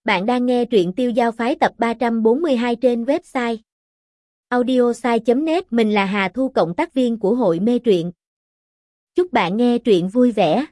Bạn đang nghe truyện Tiêu Giao Phái tập 342 trên website audiosai.net. Mình là Hà Thu, cộng tác viên của hội mê truyện. Chúc bạn nghe truyện vui vẻ.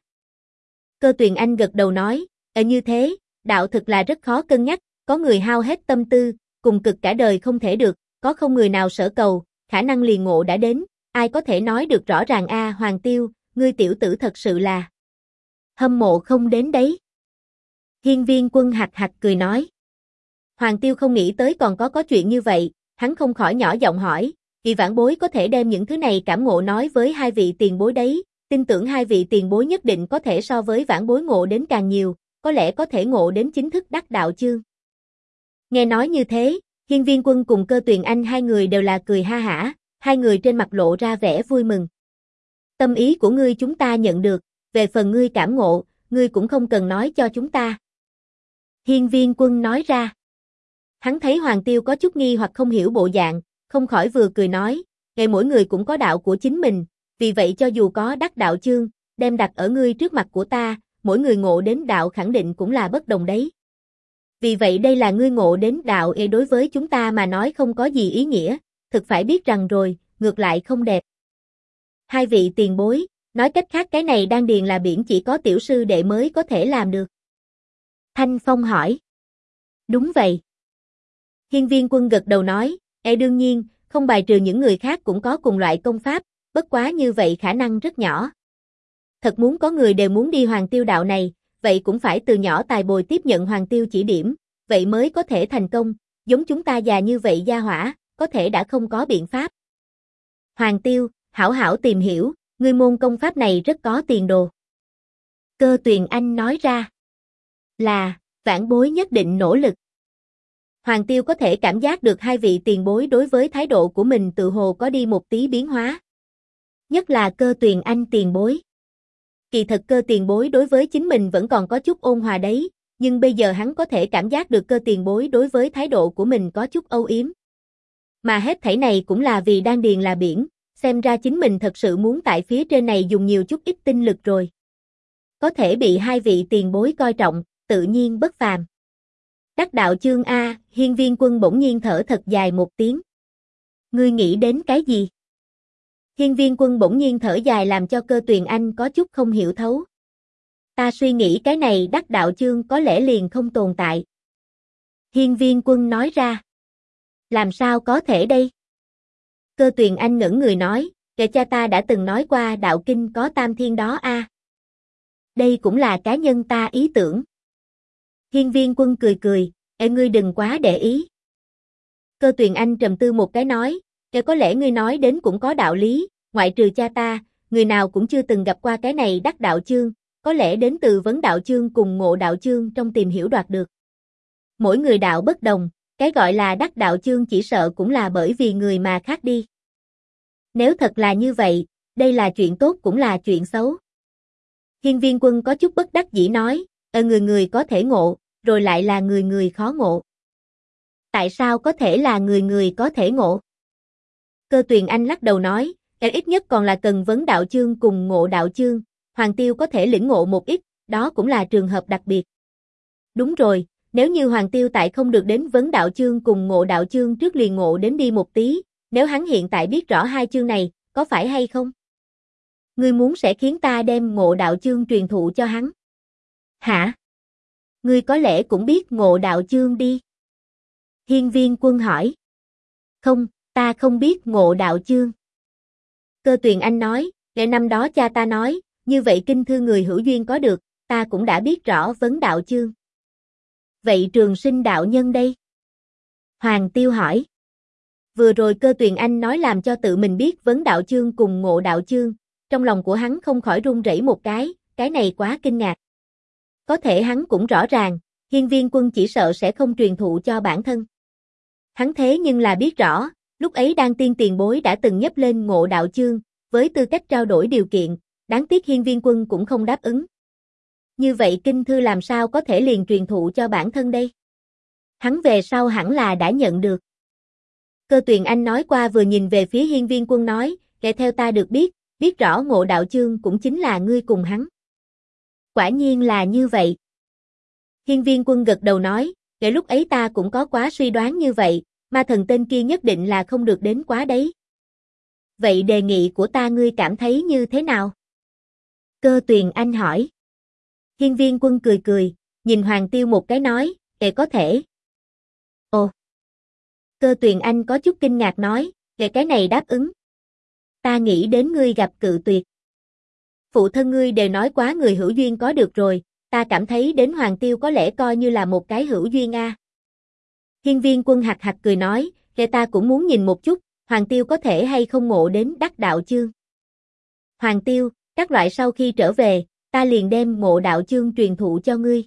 Cơ Tuyền Anh gật đầu nói, như thế, đạo thực là rất khó cân nhắc, có người hao hết tâm tư, cùng cực cả đời không thể được, có không người nào sở cầu, khả năng liền ngộ đã đến, ai có thể nói được rõ ràng a. Hoàng Tiêu, ngươi tiểu tử thật sự là hâm mộ không đến đấy. Hiên Viên Quân hạc hạc cười nói. Hoàng Tiêu không nghĩ tới còn có chuyện như vậy, hắn không khỏi nhỏ giọng hỏi, vì vãn bối có thể đem những thứ này cảm ngộ nói với hai vị tiền bối đấy, tin tưởng hai vị tiền bối nhất định có thể so với vãn bối ngộ đến càng nhiều, có lẽ có thể ngộ đến chính thức đắc đạo chương. Nghe nói như thế, Hiên Viên Quân cùng Cơ Tuyền Anh hai người đều là cười ha hả, hai người trên mặt lộ ra vẻ vui mừng. Tâm ý của ngươi chúng ta nhận được, về phần ngươi cảm ngộ, ngươi cũng không cần nói cho chúng ta. Hiên Viên Quân nói ra. Hắn thấy Hoàng Tiêu có chút nghi hoặc không hiểu bộ dạng, không khỏi vừa cười nói, ngày mỗi người cũng có đạo của chính mình, vì vậy cho dù có đắc đạo chương, đem đặt ở ngươi trước mặt của ta, mỗi người ngộ đến đạo khẳng định cũng là bất đồng đấy. Vì vậy đây là ngươi ngộ đến đạo đối với chúng ta mà nói không có gì ý nghĩa, thực phải biết rằng rồi, ngược lại không đẹp. Hai vị tiền bối, nói cách khác cái này đan điền là biển chỉ có tiểu sư đệ mới có thể làm được. Thanh Phong hỏi. Đúng vậy. Hiên Viên Quân gật đầu nói, đương nhiên, không bài trừ những người khác cũng có cùng loại công pháp, bất quá như vậy khả năng rất nhỏ. Thật muốn có người đều muốn đi Hoàng Tiêu đạo này, vậy cũng phải từ nhỏ tài bồi tiếp nhận Hoàng Tiêu chỉ điểm, vậy mới có thể thành công, giống chúng ta già như vậy gia hỏa, có thể đã không có biện pháp. Hoàng Tiêu, hảo hảo tìm hiểu, ngươi môn công pháp này rất có tiền đồ. Cơ Tuyền Anh nói ra. Là, vãn bối nhất định nỗ lực. Hoàng Tiêu có thể cảm giác được hai vị tiền bối đối với thái độ của mình tự hồ có đi một tí biến hóa. Nhất là Cơ Tuyền Anh tiền bối. Kỳ thật Cơ tiền bối đối với chính mình vẫn còn có chút ôn hòa đấy, nhưng bây giờ hắn có thể cảm giác được Cơ tiền bối đối với thái độ của mình có chút âu yếm. Mà hết thảy này cũng là vì đan điền là biển, xem ra chính mình thật sự muốn tại phía trên này dùng nhiều chút ít tinh lực rồi. Có thể bị hai vị tiền bối coi trọng, tự nhiên bất phàm. Đắc đạo chương a. Hiên Viên Quân bỗng nhiên thở thật dài một tiếng. Ngươi nghĩ đến cái gì? Hiên Viên Quân bỗng nhiên thở dài làm cho Cơ Tuyền Anh có chút không hiểu thấu. Ta suy nghĩ cái này đắc đạo chương có lẽ liền không tồn tại. Hiên Viên Quân nói ra. Làm sao có thể đây? Cơ Tuyền Anh ngẩn người nói, cha ta đã từng nói qua đạo kinh có tam thiên đó a. Đây cũng là cá nhân ta ý tưởng. Hiên Viên Quân cười cười, ngươi đừng quá để ý. Cơ Tuyền Anh trầm tư một cái nói, có lẽ ngươi nói đến cũng có đạo lý, ngoại trừ cha ta, người nào cũng chưa từng gặp qua cái này đắc đạo chương, có lẽ đến từ vấn đạo chương cùng ngộ đạo chương trong tìm hiểu đoạt được. Mỗi người đạo bất đồng, cái gọi là đắc đạo chương chỉ sợ cũng là bởi vì người mà khác đi. Nếu thật là như vậy, đây là chuyện tốt cũng là chuyện xấu. Hiên Viên Quân có chút bất đắc dĩ nói, người người có thể ngộ, rồi lại là người người khó ngộ. Tại sao có thể là người người có thể ngộ? Cơ Tuyền Anh lắc đầu nói, ít nhất còn là cần vấn đạo chương cùng ngộ đạo chương, Hoàng Tiêu có thể lĩnh ngộ một ít, đó cũng là trường hợp đặc biệt. Đúng rồi, nếu như Hoàng Tiêu tại không được đến vấn đạo chương cùng ngộ đạo chương trước liền ngộ đến đi một tí, nếu hắn hiện tại biết rõ hai chương này, có phải hay không? Ngươi muốn sẽ khiến ta đem ngộ đạo chương truyền thụ cho hắn. Hả? Ngươi có lẽ cũng biết ngộ đạo chương đi. Hiên Viên Quân hỏi. Không, ta không biết ngộ đạo chương. Cơ Tuyền Anh nói, năm đó cha ta nói, như vậy kinh thư người hữu duyên có được, ta cũng đã biết rõ vấn đạo chương. Vậy Trường Sinh đạo nhân đây? Hoàng Tiêu hỏi. Vừa rồi Cơ Tuyền Anh nói làm cho tự mình biết vấn đạo chương cùng ngộ đạo chương, trong lòng của hắn không khỏi run rẩy một cái này quá kinh ngạc. Có thể hắn cũng rõ ràng, Hiên Viên Quân chỉ sợ sẽ không truyền thụ cho bản thân. Hắn thế nhưng là biết rõ, lúc ấy Đan Tiên tiền bối đã từng nhấp lên ngộ đạo chương, với tư cách trao đổi điều kiện, đáng tiếc Hiên Viên Quân cũng không đáp ứng. Như vậy kinh thư làm sao có thể liền truyền thụ cho bản thân đây? Hắn về sau hẳn là đã nhận được. Cơ Tuyền Anh nói qua vừa nhìn về phía Hiên Viên Quân nói, theo ta được biết rõ ngộ đạo chương cũng chính là ngươi cùng hắn. Quả nhiên là như vậy. Hiên Viên Quân gật đầu nói, Kể lúc ấy ta cũng có quá suy đoán như vậy, ma thần tên kia nhất định là không được đến quá đấy. Vậy đề nghị của ta ngươi cảm thấy như thế nào? Cơ Tuyền Anh hỏi. Hiên Viên Quân cười cười, nhìn Hoàng Tiêu một cái nói, có thể. Ồ. Cơ Tuyền Anh có chút kinh ngạc nói, cái này đáp ứng. Ta nghĩ đến ngươi gặp cự tuyệt. Phụ thân ngươi đều nói quá người hữu duyên có được rồi, ta cảm thấy đến Hoàng Tiêu có lẽ coi như là một cái hữu duyên a. Hiên Viên Quân hạc hạc cười nói, ta cũng muốn nhìn một chút, Hoàng Tiêu có thể hay không ngộ đến đắc đạo chương. Hoàng Tiêu, các loại sau khi trở về, ta liền đem ngộ đạo chương truyền thụ cho ngươi.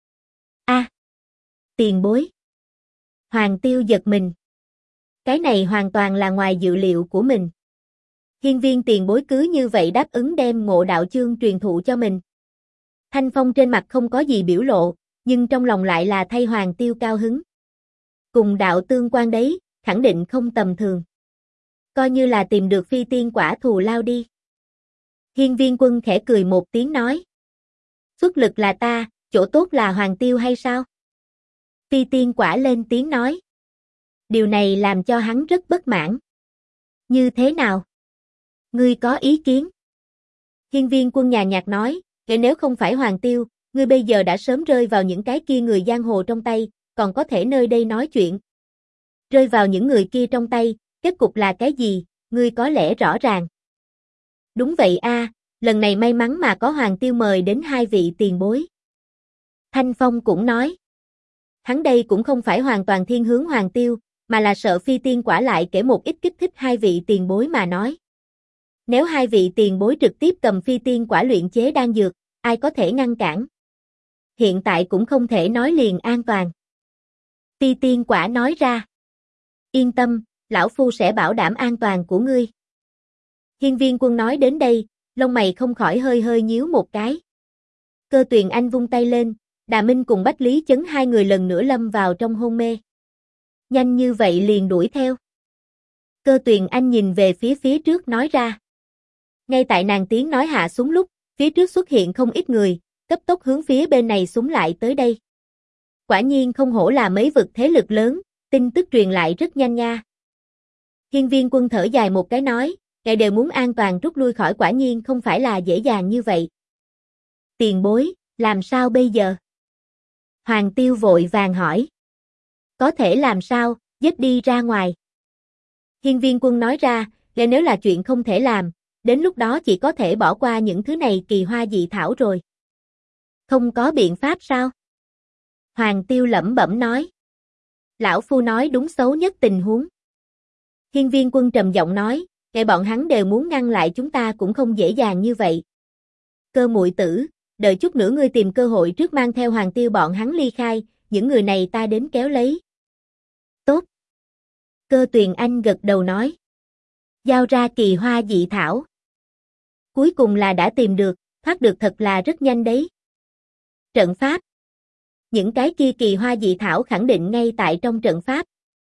A, tiền bối. Hoàng Tiêu giật mình. Cái này hoàn toàn là ngoài dự liệu của mình. Hiên Viên tiền bối cứ như vậy đáp ứng đem ngộ đạo chương truyền thụ cho mình. Thanh Phong trên mặt không có gì biểu lộ, nhưng trong lòng lại là thay Hoàng Tiêu cao hứng. Cùng đạo tương quan đấy, khẳng định không tầm thường. Coi như là tìm được phi tiên quả thù lao đi. Hiên Viên Quân khẽ cười một tiếng nói. Xuất lực là ta, chỗ tốt là Hoàng Tiêu hay sao? Phi tiên quả lên tiếng nói. Điều này làm cho hắn rất bất mãn. Như thế nào? Ngươi có ý kiến? Hiên Viên Quân nhàn nhạt nói, nếu không phải Hoàng Tiêu, ngươi bây giờ đã sớm rơi vào những cái kia người giang hồ trong tay, còn có thể nơi đây nói chuyện. Rơi vào những người kia trong tay, kết cục là cái gì, ngươi có lẽ rõ ràng. Đúng vậy a, lần này may mắn mà có Hoàng Tiêu mời đến hai vị tiền bối. Thanh Phong cũng nói. Hắn đây cũng không phải hoàn toàn thiên hướng Hoàng Tiêu, mà là sợ phi tiên quả lại kể một ít kích thích hai vị tiền bối mà nói. Nếu hai vị tiền bối trực tiếp cầm phi tiên quả luyện chế đan dược, ai có thể ngăn cản? Hiện tại cũng không thể nói liền an toàn. Phi tiên quả nói ra. Yên tâm, lão phu sẽ bảo đảm an toàn của ngươi. Hiên Viên Quân nói đến đây, lông mày không khỏi hơi hơi nhíu một cái. Cơ Tuyền Anh vung tay lên, Đà Minh cùng Bách Lý Chấn hai người lần nữa lâm vào trong hôn mê. Nhanh như vậy liền đuổi theo. Cơ Tuyền Anh nhìn về phía trước nói ra. Ngay tại nàng tiếng nói hạ xuống lúc, phía trước xuất hiện không ít người, cấp tốc hướng phía bên này súng lại tới đây. Quả nhiên không hổ là mấy vực thế lực lớn, tin tức truyền lại rất nhanh nha. Hiên Viên Quân thở dài một cái nói, kẻ đều muốn an toàn rút lui khỏi quả nhiên không phải là dễ dàng như vậy. Tiền bối, làm sao bây giờ? Hoàng Tiêu vội vàng hỏi. Có thể làm sao, giết đi ra ngoài. Hiên Viên Quân nói ra, nếu là chuyện không thể làm, đến lúc đó chỉ có thể bỏ qua những thứ này kỳ hoa dị thảo rồi. Không có biện pháp sao? Hoàng Tiêu lẩm bẩm nói. Lão phu nói đúng xấu nhất tình huống. Hiên Viên Quân trầm giọng nói, kẻ bọn hắn đều muốn ngăn lại chúng ta cũng không dễ dàng như vậy. Cơ muội tử, đợi chút nữa ngươi tìm cơ hội trước mang theo Hoàng Tiêu bọn hắn ly khai, những người này ta đến kéo lấy. Tốt. Cơ Tuyền Anh gật đầu nói. Giao ra kỳ hoa dị thảo. Cuối cùng là đã tìm được, thoát được thật là rất nhanh đấy. Trận pháp. Những cái kia kỳ hoa dị thảo khẳng định ngay tại trong trận pháp.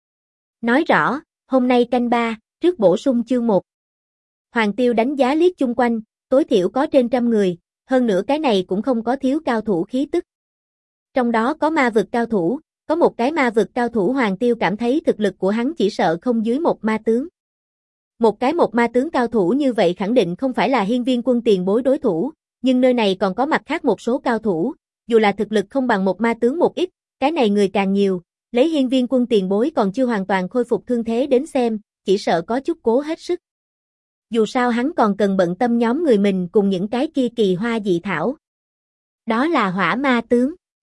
Nói rõ, hôm nay canh 3, trước bổ sung chương 1. Hoàng Tiêu đánh giá liếc chung quanh, tối thiểu có trên 100 người, hơn nữa cái này cũng không có thiếu cao thủ khí tức. Trong đó có ma vực cao thủ, có một cái ma vực cao thủ Hoàng Tiêu cảm thấy thực lực của hắn chỉ sợ không dưới một ma tướng. Một ma tướng cao thủ như vậy khẳng định không phải là Hiên Viên Quân tiền bối đối thủ, nhưng nơi này còn có mặt khác một số cao thủ, dù là thực lực không bằng một ma tướng một ít, cái này người càng nhiều, lấy Hiên Viên Quân tiền bối còn chưa hoàn toàn khôi phục thương thế đến xem, chỉ sợ có chút cố hết sức. Dù sao hắn còn cần bận tâm nhóm người mình cùng những cái kia kỳ hoa dị thảo. Đó là hỏa ma tướng.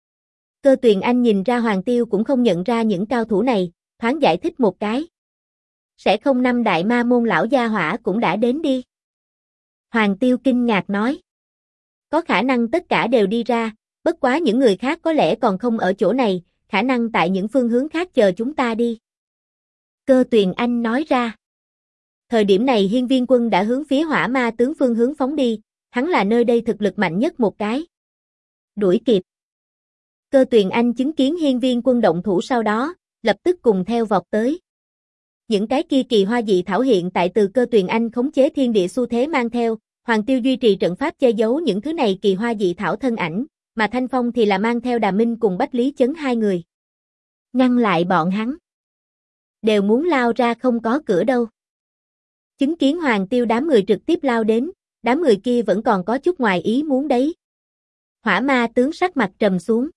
Cơ Tuyền Anh nhìn ra Hoàng Tiêu cũng không nhận ra những cao thủ này, thoáng giải thích một cái. Sẽ không năm đại ma môn lão gia hỏa cũng đã đến đi. Hoàng Tiêu kinh ngạc nói. Có khả năng tất cả đều đi ra, bất quá những người khác có lẽ còn không ở chỗ này, khả năng tại những phương hướng khác chờ chúng ta đi. Cơ Tuyền Anh nói ra. Thời điểm này Hiên Viên Quân đã hướng phía hỏa ma tướng phương hướng phóng đi, hắn là nơi đây thực lực mạnh nhất một cái. Đuổi kịp. Cơ Tuyền Anh chứng kiến Hiên Viên Quân động thủ sau đó, lập tức cùng theo vọt tới. Những cái kia kỳ hoa dị thảo hiện tại từ Cơ Tuyền Anh khống chế thiên địa xu thế mang theo, Hoàng Tiêu duy trì trận pháp che giấu những thứ này kỳ hoa dị thảo thân ảnh, mà Thanh Phong thì là mang theo Đà Minh cùng Bách Lý Chấn hai người. ngăn lại bọn hắn. Đều muốn lao ra không có cửa đâu. Chứng kiến Hoàng Tiêu đám người trực tiếp lao đến, đám người kia vẫn còn có chút ngoài ý muốn đấy. Hỏa ma tướng sắc mặt trầm xuống.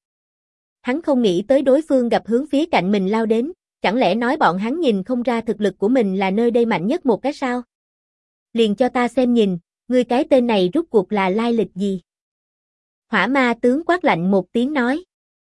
Hắn không nghĩ tới đối phương gặp hướng phía cạnh mình lao đến, chẳng lẽ nói bọn hắn nhìn không ra thực lực của mình là nơi đây mạnh nhất một cái sao? Liền cho ta xem nhìn, ngươi cái tên này rút cuộc là lai lịch gì? Hỏa ma tướng quát lạnh một tiếng nói.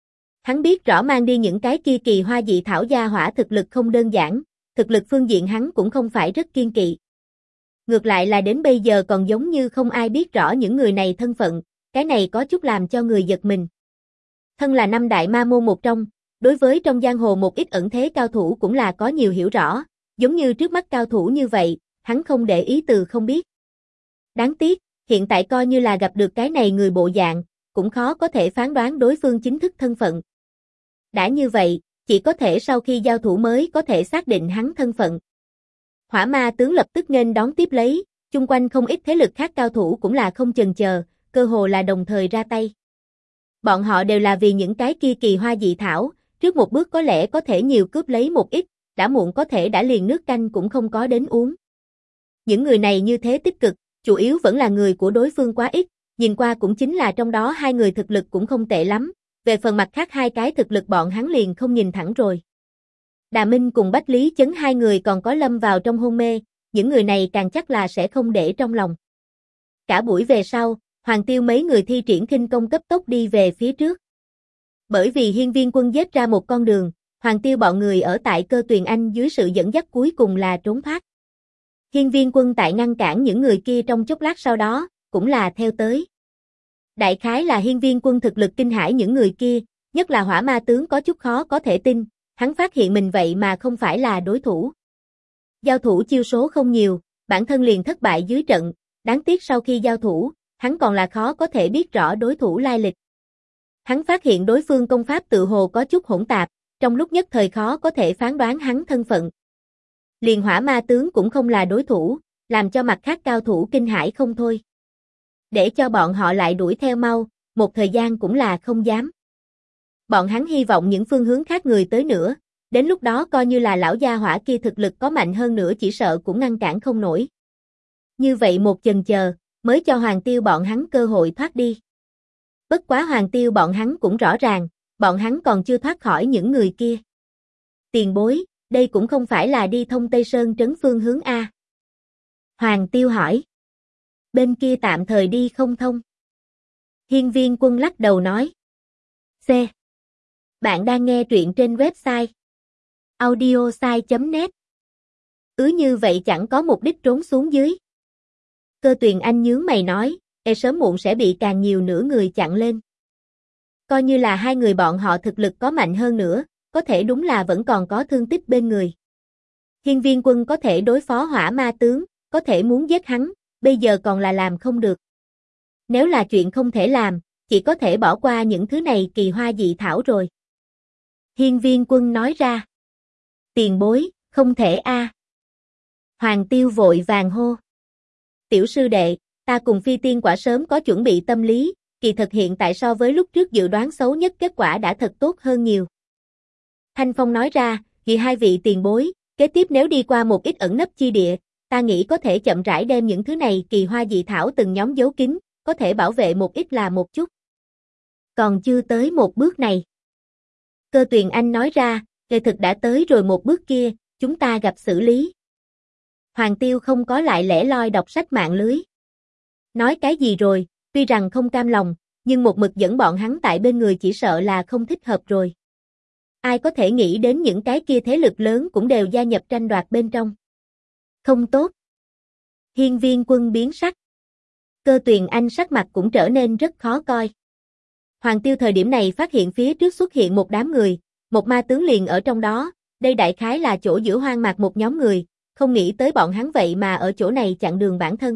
Hắn biết rõ mang đi những cái kia kỳ hoa dị thảo gia hỏa thực lực không đơn giản, thực lực phương diện hắn cũng không phải rất kiên kỵ. Ngược lại là đến bây giờ còn giống như không ai biết rõ những người này thân phận, cái này có chút làm cho người giật mình. Thân là năm đại ma môn một trong, đối với trong giang hồ một ít ẩn thế cao thủ cũng là có nhiều hiểu rõ, giống như trước mắt cao thủ như vậy, hắn không để ý từ không biết. Đáng tiếc, hiện tại coi như là gặp được cái này người bộ dạng, cũng khó có thể phán đoán đối phương chính thức thân phận. Đã như vậy, chỉ có thể sau khi giao thủ mới có thể xác định hắn thân phận. Hỏa ma tướng lập tức nghênh đón tiếp lấy, chung quanh không ít thế lực khác cao thủ cũng là không chần chờ, cơ hồ là đồng thời ra tay. Bọn họ đều là vì những cái kia kỳ hoa dị thảo, trước một bước có lẽ có thể nhiều cướp lấy một ít, đã muộn có thể đã liền nước canh cũng không có đến uống. Những người này như thế tích cực, chủ yếu vẫn là người của đối phương quá ít, nhìn qua cũng chính là trong đó hai người thực lực cũng không tệ lắm, về phần mặt khác hai cái thực lực bọn hắn liền không nhìn thẳng rồi. Đà Minh cùng Bách Lý Chấn hai người còn có lâm vào trong hôn mê, những người này càng chắc là sẽ không để trong lòng. Cả buổi về sau, Hoàng Tiêu mấy người thi triển khinh công cấp tốc đi về phía trước. Bởi vì Hiên Viên Quân giết ra một con đường, Hoàng Tiêu bọn người ở tại Cơ Tuyền Anh dưới sự dẫn dắt cuối cùng là trốn thoát. Hiên Viên Quân tại ngăn cản những người kia trong chốc lát sau đó, cũng là theo tới. Đại khái là Hiên Viên Quân thực lực kinh hãi những người kia, nhất là hỏa ma tướng có chút khó có thể tin, hắn phát hiện mình vậy mà không phải là đối thủ. Giao thủ chiêu số không nhiều, bản thân liền thất bại dưới trận, đáng tiếc sau khi giao thủ, hắn còn là khó có thể biết rõ đối thủ lai lịch. Hắn phát hiện đối phương công pháp tự hồ có chút hỗn tạp, trong lúc nhất thời khó có thể phán đoán hắn thân phận. Liền hỏa ma tướng cũng không là đối thủ, làm cho mặt khác cao thủ kinh hãi không thôi. Để cho bọn họ lại đuổi theo mau, một thời gian cũng là không dám. Bọn hắn hy vọng những phương hướng khác người tới nữa, đến lúc đó coi như là lão gia hỏa kia thực lực có mạnh hơn nữa chỉ sợ cũng ngăn cản không nổi. Như vậy một chần chờ, mới cho Hoàng Tiêu bọn hắn cơ hội thoát đi. Bất quá Hoàng Tiêu bọn hắn cũng rõ ràng, bọn hắn còn chưa thoát khỏi những người kia. Tiền bối, đây cũng không phải là đi thông Tây Sơn trấn phương hướng A. Hoàng Tiêu hỏi. Bên kia tạm thời đi không thông. Hiên Viên Quân lắc đầu nói. C. Bạn đang nghe truyện trên website audiosai.net. Như vậy chẳng có mục đích trốn xuống dưới. Cơ Tuyền Anh nhướng mày nói, sớm muộn sẽ bị càng nhiều nửa người chặn lên. Coi như là hai người bọn họ thực lực có mạnh hơn nữa, có thể đúng là vẫn còn có thương tích bên người. Hiên Viên Quân có thể đối phó hỏa ma tướng, có thể muốn giết hắn, bây giờ còn là làm không được. Nếu là chuyện không thể làm, chỉ có thể bỏ qua những thứ này kỳ hoa dị thảo rồi. Hiên Viên Quân nói ra. Tiền bối, không thể a. Hoàng Tiêu vội vàng hô. Tiểu sư đệ, ta cùng phi tiên quả sớm có chuẩn bị tâm lý, kỳ thực hiện tại so với lúc trước dự đoán xấu nhất kết quả đã thật tốt hơn nhiều. Thanh Phong nói ra, vì hai vị tiền bối, kế tiếp nếu đi qua một ít ẩn nấp chi địa, ta nghĩ có thể chậm rãi đem những thứ này kỳ hoa dị thảo từng nhóm giấu kín, có thể bảo vệ một ít là một chút. Còn chưa tới một bước này. Cơ Tuyền Anh nói ra, kỳ thực đã tới rồi một bước kia, chúng ta gặp xử lý. Hoàng Tiêu không có lại lẻ loi đọc sách mạng lưới. Nói cái gì rồi, tuy rằng không cam lòng, nhưng một mực dẫn bọn hắn tại bên người chỉ sợ là không thích hợp rồi. Ai có thể nghĩ đến những cái kia thế lực lớn cũng đều gia nhập tranh đoạt bên trong. Không tốt. Hiên Viên Quân biến sắc. Cơ Tuyền Anh sắc mặt cũng trở nên rất khó coi. Hoàng Tiêu thời điểm này phát hiện phía trước xuất hiện một đám người, một ma tướng liền ở trong đó, đây đại khái là chỗ giữa hoang mạc một nhóm người, không nghĩ tới bọn hắn vậy mà ở chỗ này chặn đường bản thân.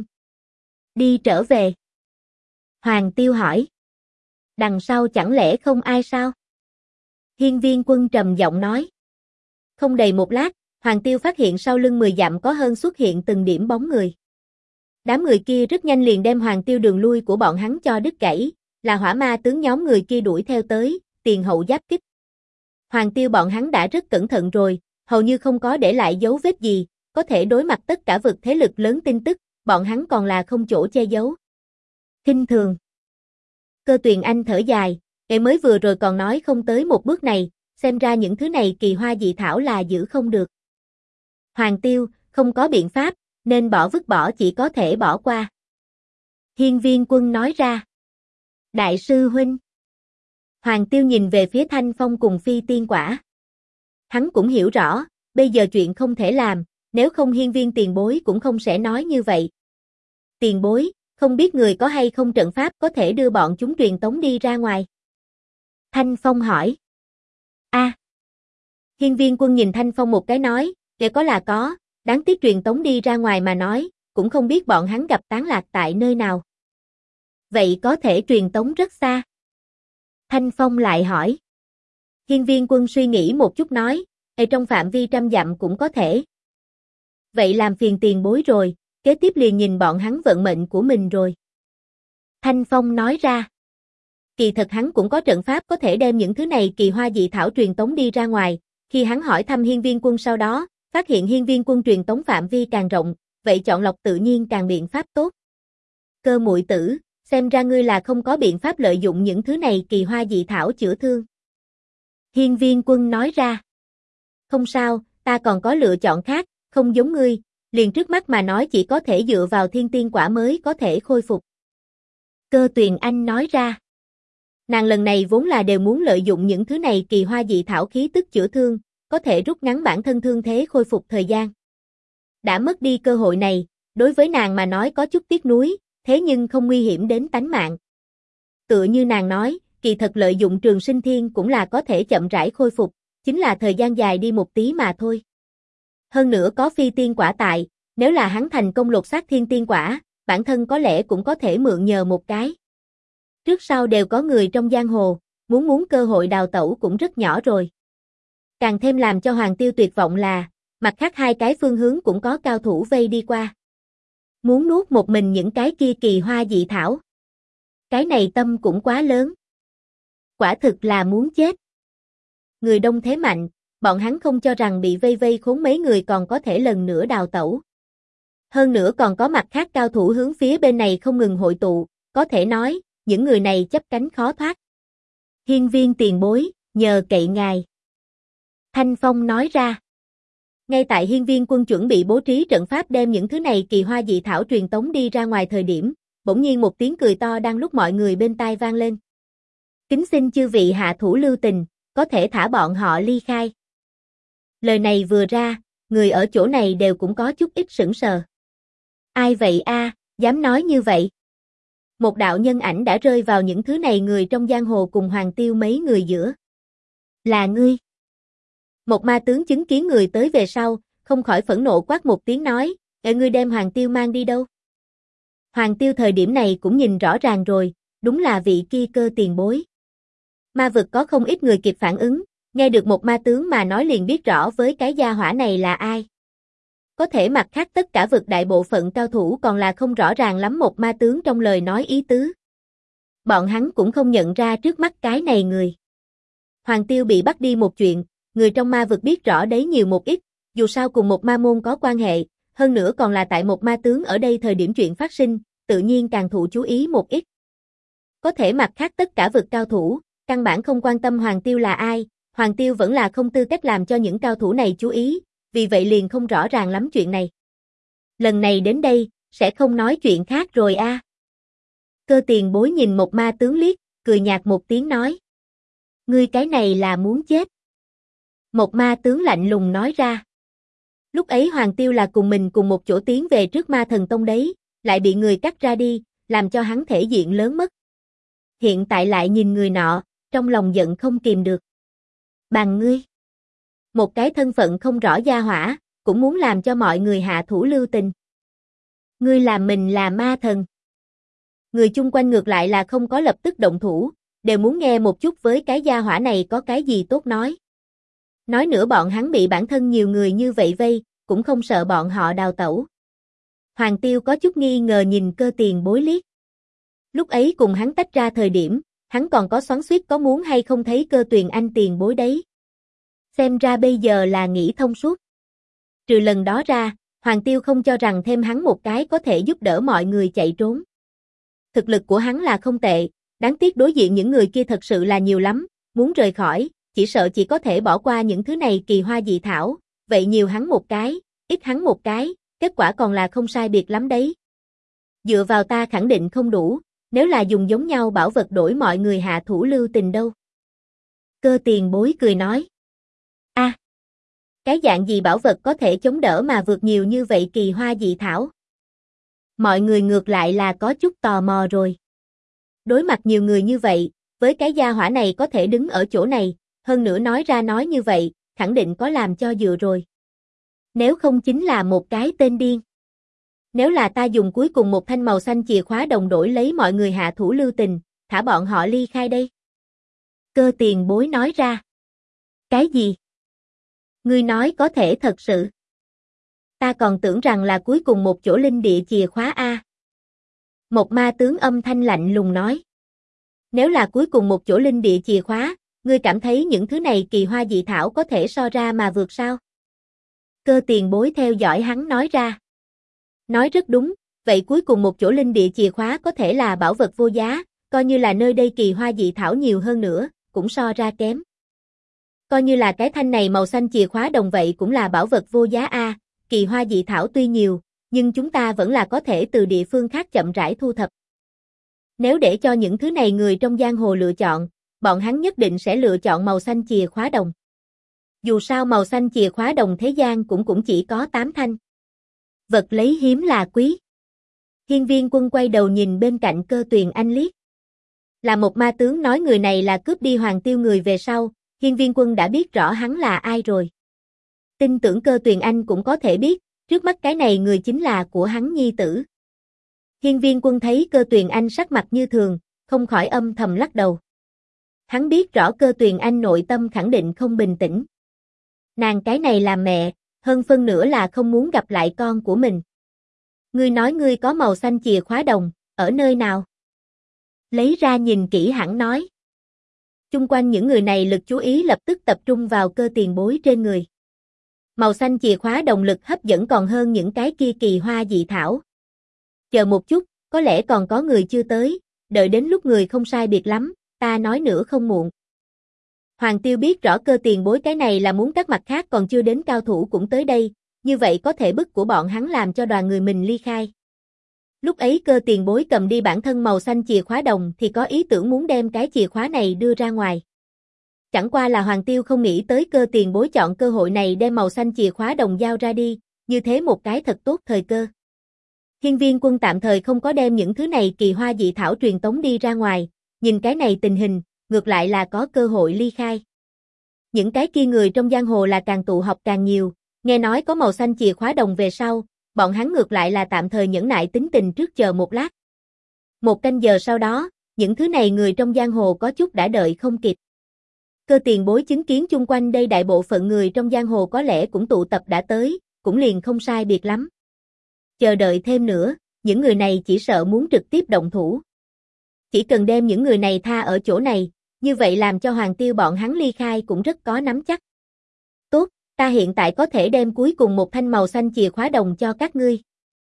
Đi trở về. Hoàng Tiêu hỏi. Đằng sau chẳng lẽ không ai sao? Hiên Viên Quân trầm giọng nói. Không đầy một lát, Hoàng Tiêu phát hiện sau lưng 10 dặm có hơn xuất hiện từng điểm bóng người. Đám người kia rất nhanh liền đem Hoàng Tiêu đường lui của bọn hắn cho đứt gãy, là hỏa ma tướng nhóm người kia đuổi theo tới, tiền hậu giáp kích. Hoàng Tiêu bọn hắn đã rất cẩn thận rồi, hầu như không có để lại dấu vết gì, có thể đối mặt tất cả vực thế lực lớn tin tức, bọn hắn còn là không chỗ che giấu. Khinh thường. Cơ Tuyền Anh thở dài, mới vừa rồi còn nói không tới một bước này, xem ra những thứ này kỳ hoa dị thảo là giữ không được. Hoàng Tiêu, không có biện pháp, nên vứt bỏ chỉ có thể bỏ qua. Hiên Viên Quân nói ra. Đại sư huynh. Hoàng Tiêu nhìn về phía Thanh Phong cùng Phi Tiên Quả. Hắn cũng hiểu rõ, bây giờ chuyện không thể làm, nếu không Hiên Viên tiền bối cũng không sẽ nói như vậy. Tiền bối, không biết người có hay không trận pháp có thể đưa bọn chúng truyền tống đi ra ngoài? Thanh Phong hỏi. Hiên Viên Quân nhìn Thanh Phong một cái nói, để có là có, đáng tiếc truyền tống đi ra ngoài mà nói, cũng không biết bọn hắn gặp tán lạc tại nơi nào. Vậy có thể truyền tống rất xa. Thanh Phong lại hỏi. Hiên Viên Quân suy nghĩ một chút nói, trong phạm vi 100 dặm cũng có thể. Vậy làm phiền tiền bối rồi, kế tiếp liền nhìn bọn hắn vận mệnh của mình rồi. Thanh Phong nói ra. Kỳ thật hắn cũng có trận pháp có thể đem những thứ này kỳ hoa dị thảo truyền tống đi ra ngoài, khi hắn hỏi thăm Hiên Viên Quân sau đó, phát hiện Hiên Viên Quân truyền tống phạm vi càng rộng, vậy chọn lọc tự nhiên càng biện pháp tốt. Cơ muội tử, xem ra ngươi là không có biện pháp lợi dụng những thứ này kỳ hoa dị thảo chữa thương. Hiên Viên Quân nói ra. Không sao, ta còn có lựa chọn khác, không giống ngươi, liền trước mắt mà nói chỉ có thể dựa vào thiên tiên quả mới có thể khôi phục. Cơ Tuyền Anh nói ra. Nàng lần này vốn là đều muốn lợi dụng những thứ này kỳ hoa dị thảo khí tức chữa thương, có thể rút ngắn bản thân thương thế khôi phục thời gian. Đã mất đi cơ hội này, đối với nàng mà nói có chút tiếc nuối, thế nhưng không nguy hiểm đến tánh mạng. Tựa như nàng nói, kỳ thật lợi dụng trường sinh thiên cũng là có thể chậm rãi khôi phục, chính là thời gian dài đi một tí mà thôi. Hơn nữa có phi tiên quả tại, nếu là hắn thành công lột xác thiên tiên quả, bản thân có lẽ cũng có thể mượn nhờ một cái. Trước sau đều có người trong giang hồ, muốn cơ hội đào tẩu cũng rất nhỏ rồi. Càng thêm làm cho Hoàng Tiêu tuyệt vọng là, mặt khác hai cái phương hướng cũng có cao thủ vây đi qua. Muốn nuốt một mình những cái kia kỳ hoa dị thảo. Cái này tâm cũng quá lớn. Quả thực là muốn chết. Người đông thế mạnh, bọn hắn không cho rằng bị vây khốn mấy người còn có thể lần nữa đào tẩu. Hơn nữa còn có mặt khác cao thủ hướng phía bên này không ngừng hội tụ, có thể nói, những người này chấp cánh khó thoát. Hiên Viên tiền bối, nhờ cậy ngài. Thanh Phong nói ra. Ngay tại Hiên Viên Quân chuẩn bị bố trí trận pháp đem những thứ này kỳ hoa dị thảo truyền tống đi ra ngoài thời điểm, bỗng nhiên một tiếng cười to đang lúc mọi người bên tai vang lên. Kính xin chư vị hạ thủ lưu tình, có thể thả bọn họ ly khai. Lời này vừa ra, người ở chỗ này đều cũng có chút ít sững sờ. Ai vậy a, dám nói như vậy? Một đạo nhân ảnh đã rơi vào những thứ này người trong giang hồ cùng Hoàng Tiêu mấy người giữa. Là ngươi. Một ma tướng chứng kiến người tới về sau, không khỏi phẫn nộ quát một tiếng nói, ngươi đem Hoàng Tiêu mang đi đâu? Hoàng Tiêu thời điểm này cũng nhìn rõ ràng rồi, đúng là vị kia Cơ tiền bối. Ma vực có không ít người kịp phản ứng, nghe được một ma tướng mà nói liền biết rõ với cái gia hỏa này là ai. Có thể mặt khác tất cả vực đại bộ phận cao thủ còn là không rõ ràng lắm một ma tướng trong lời nói ý tứ. Bọn hắn cũng không nhận ra trước mắt cái này người. Hoàng Tiêu bị bắt đi một chuyện, người trong ma vực biết rõ đấy nhiều một ít, dù sao cùng một ma môn có quan hệ, hơn nữa còn là tại một ma tướng ở đây thời điểm chuyện phát sinh, tự nhiên càng thụ chú ý một ít. Có thể mặt khác tất cả vực cao thủ, căn bản không quan tâm Hoàng Tiêu là ai, Hoàng Tiêu vẫn là không tư cách làm cho những cao thủ này chú ý, vì vậy liền không rõ ràng lắm chuyện này. Lần này đến đây, sẽ không nói chuyện khác rồi a. Cơ tiền bối nhìn một ma tướng liếc, cười nhạt một tiếng nói. Ngươi cái này là muốn chết. Một ma tướng lạnh lùng nói ra. Lúc ấy Hoàng Tiêu là cùng mình cùng một chỗ tiến về trước ma thần tông đấy, lại bị người cắt ra đi, làm cho hắn thể diện lớn mất. Hiện tại lại nhìn người nọ, trong lòng giận không kìm được. Bằng ngươi. Một cái thân phận không rõ gia hỏa, cũng muốn làm cho mọi người hạ thủ lưu tình. Ngươi làm mình là ma thần. Người chung quanh ngược lại là không có lập tức động thủ, đều muốn nghe một chút với cái gia hỏa này có cái gì tốt nói. Nói nữa bọn hắn bị bản thân nhiều người như vậy vây, cũng không sợ bọn họ đào tẩu. Hoàng Tiêu có chút nghi ngờ nhìn Cơ tiền bối liếc. Lúc ấy cùng hắn tách ra thời điểm, hắn còn có xoắn xuýt có muốn hay không thấy Cơ Tuyền Anh tiền bối đấy. Xem ra bây giờ là nghĩ thông suốt. Trừ lần đó ra, Hoàng Tiêu không cho rằng thêm hắn một cái có thể giúp đỡ mọi người chạy trốn. Thực lực của hắn là không tệ, đáng tiếc đối diện những người kia thật sự là nhiều lắm, muốn rời khỏi, chỉ sợ chỉ có thể bỏ qua những thứ này kỳ hoa dị thảo, vậy nhiều hắn một cái, ít hắn một cái, kết quả còn là không sai biệt lắm đấy. Dựa vào ta khẳng định không đủ, nếu là dùng giống nhau bảo vật đổi mọi người hạ thủ lưu tình đâu. Cơ tiền bối cười nói. Cái dạng gì bảo vật có thể chống đỡ mà vượt nhiều như vậy kỳ hoa dị thảo? Mọi người ngược lại là có chút tò mò rồi. Đối mặt nhiều người như vậy, với cái gia hỏa này có thể đứng ở chỗ này, hơn nữa nói ra nói như vậy, khẳng định có làm cho dựa rồi. Nếu không chính là một cái tên điên. Nếu là ta dùng cuối cùng một thanh màu xanh chìa khóa đồng đổi lấy mọi người hạ thủ lưu tình, thả bọn họ ly khai đây. Cơ tiền bối nói ra. Cái gì? Ngươi nói có thể thật sự. Ta còn tưởng rằng là cuối cùng một chỗ linh địa chìa khóa A. Một ma tướng âm thanh lạnh lùng nói. Nếu là cuối cùng một chỗ linh địa chìa khóa, ngươi cảm thấy những thứ này kỳ hoa dị thảo có thể so ra mà vượt sao? Cơ tiền bối theo dõi hắn nói ra. Nói rất đúng, vậy cuối cùng một chỗ linh địa chìa khóa có thể là bảo vật vô giá, coi như là nơi đây kỳ hoa dị thảo nhiều hơn nữa, cũng so ra kém. Coi như là cái thanh này màu xanh chìa khóa đồng vậy cũng là bảo vật vô giá a, kỳ hoa dị thảo tuy nhiều, nhưng chúng ta vẫn là có thể từ địa phương khác chậm rãi thu thập. Nếu để cho những thứ này người trong giang hồ lựa chọn, bọn hắn nhất định sẽ lựa chọn màu xanh chìa khóa đồng. Dù sao màu xanh chìa khóa đồng thế gian cũng chỉ có 8 thanh. Vật lấy hiếm là quý. Hiên Viên Quân quay đầu nhìn bên cạnh Cơ Tuyền Anh liếc. Là một ma tướng nói người này là cướp đi Hoàng Tiêu người về sau, Hiên Viên Quân đã biết rõ hắn là ai rồi. Tin tưởng Cơ Tuyền Anh cũng có thể biết, trước mắt cái này người chính là của hắn nhi tử. Hiên Viên Quân thấy Cơ Tuyền Anh sắc mặt như thường, không khỏi âm thầm lắc đầu. Hắn biết rõ Cơ Tuyền Anh nội tâm khẳng định không bình tĩnh. Nàng cái này làm mẹ, hơn phân nửa là không muốn gặp lại con của mình. Ngươi nói ngươi có màu xanh chìa khóa đồng, ở nơi nào? Lấy ra nhìn kỹ hẳn nói. Chung quanh những người này lực chú ý lập tức tập trung vào Cơ tiền bối trên người. Màu xanh chìa khóa đồng lực hấp dẫn còn hơn những cái kia kỳ hoa dị thảo. Chờ một chút, có lẽ còn có người chưa tới, đợi đến lúc người không sai biệt lắm, ta nói nữa không muộn. Hoàng Tiêu biết rõ Cơ tiền bối cái này là muốn các mặt khác còn chưa đến cao thủ cũng tới đây, như vậy có thể bức của bọn hắn làm cho đoàn người mình ly khai. Lúc ấy Cơ tiền bối cầm đi bản thân màu xanh chìa khóa đồng thì có ý tưởng muốn đem cái chìa khóa này đưa ra ngoài. Chẳng qua là Hoàng Tiêu không nghĩ tới Cơ tiền bối chọn cơ hội này đem màu xanh chìa khóa đồng giao ra đi, như thế một cái thật tốt thời cơ. Hiên Viên Quân tạm thời không có đem những thứ này kỳ hoa dị thảo truyền tống đi ra ngoài, nhìn cái này tình hình, ngược lại là có cơ hội ly khai. Những cái kia người trong giang hồ là càng tụ họp càng nhiều, nghe nói có màu xanh chìa khóa đồng về sau, bọn hắn ngược lại là tạm thời nhẫn nại tính tình trước chờ một lát. Một canh giờ sau đó, những thứ này người trong giang hồ có chút đã đợi không kịp. Cơ tiền bối chứng kiến chung quanh đây đại bộ phận người trong giang hồ có lẽ cũng tụ tập đã tới, cũng liền không sai biệt lắm. Chờ đợi thêm nữa, những người này chỉ sợ muốn trực tiếp động thủ. Chỉ cần đem những người này tha ở chỗ này, như vậy làm cho Hoàng Tiêu bọn hắn ly khai cũng rất có nắm chắc. Tốt, ta hiện tại có thể đem cuối cùng một thanh màu xanh chìa khóa đồng cho các ngươi.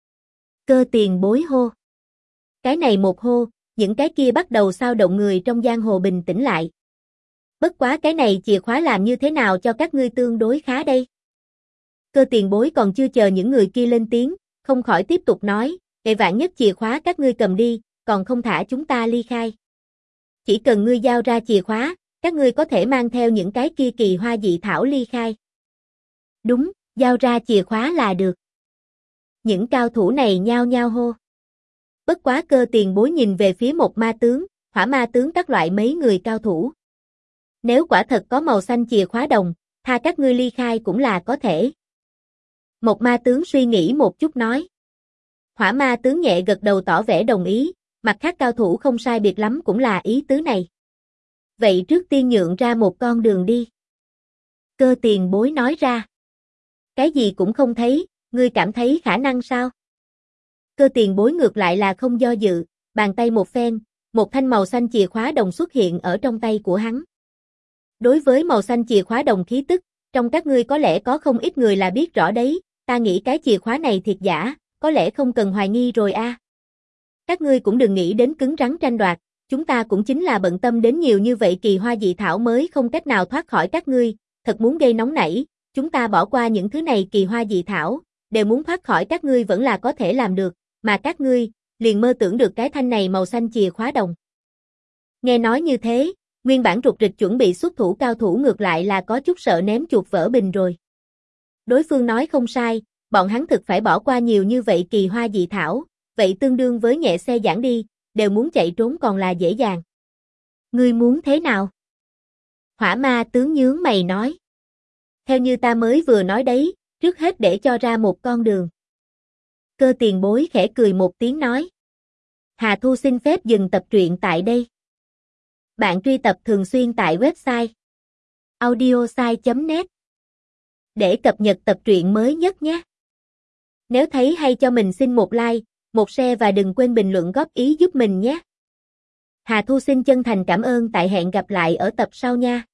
Cơ tiền bối hô. Cái này một hô, những cái kia bắt đầu xao động người trong giang hồ bình tĩnh lại. Bất quá cái này chìa khóa làm như thế nào cho các ngươi tương đối khá đây? Cơ tiền bối còn chưa chờ những người kia lên tiếng, không khỏi tiếp tục nói, vậy vạn nhất chìa khóa các ngươi cầm đi, còn không thả chúng ta ly khai. Chỉ cần ngươi giao ra chìa khóa, các ngươi có thể mang theo những cái kia kỳ hoa dị thảo ly khai. Đúng, giao ra chìa khóa là được. Những cao thủ này nhao nhao hô. Bất quá Cơ tiền bối nhìn về phía một ma tướng, hỏa ma tướng các loại mấy người cao thủ. Nếu quả thật có màu xanh chìa khóa đồng, tha các ngươi ly khai cũng là có thể. Một ma tướng suy nghĩ một chút nói. Hỏa ma tướng nhẹ gật đầu tỏ vẻ đồng ý, mặt khác cao thủ không sai biệt lắm cũng là ý tứ này. Vậy trước tiên nhượng ra một con đường đi. Cơ tiền bối nói ra. Cái gì cũng không thấy, ngươi cảm thấy khả năng sao? Cơ tiền bối ngược lại là không do dự, bàn tay một phen, một thanh màu xanh chìa khóa đồng xuất hiện ở trong tay của hắn. Đối với màu xanh chìa khóa đồng khí tức, Trong các ngươi có lẽ có không ít người là biết rõ đấy, ta nghĩ cái chìa khóa này thiệt giả, có lẽ không cần hoài nghi rồi a. Các ngươi cũng đừng nghĩ đến cứng rắn tranh đoạt, chúng ta cũng chính là bận tâm đến nhiều như vậy kỳ hoa dị thảo mới không cách nào thoát khỏi các ngươi, thật muốn gây nóng nảy, chúng ta bỏ qua những thứ này kỳ hoa dị thảo, đều muốn thoát khỏi các ngươi vẫn là có thể làm được, mà các ngươi, liền mơ tưởng được cái thanh này màu xanh chìa khóa đồng. Nghe nói như thế, nguyên bản rụt rịch chuẩn bị xuất thủ cao thủ ngược lại là có chút sợ ném chuột vỡ bình rồi. Đối phương nói không sai, bọn hắn thực phải bỏ qua nhiều như vậy kỳ hoa dị thảo, vậy tương đương với nhẹ xe giảng đi, đều muốn chạy trốn còn là dễ dàng. Ngươi muốn thế nào? Hỏa ma tướng nhướng mày nói. Theo như ta mới vừa nói đấy, trước hết để cho ra một con đường. Cơ tiền bối khẽ cười một tiếng nói. Hà Thu xin phép dừng tập truyện tại đây. Bạn truy tập thường xuyên tại website audiosai.net để cập nhật tập truyện mới nhất nhé. Nếu thấy hay cho mình xin một like, một share và đừng quên bình luận góp ý giúp mình nhé. Hà Thu xin chân thành cảm ơn tại hẹn gặp lại ở tập sau nha.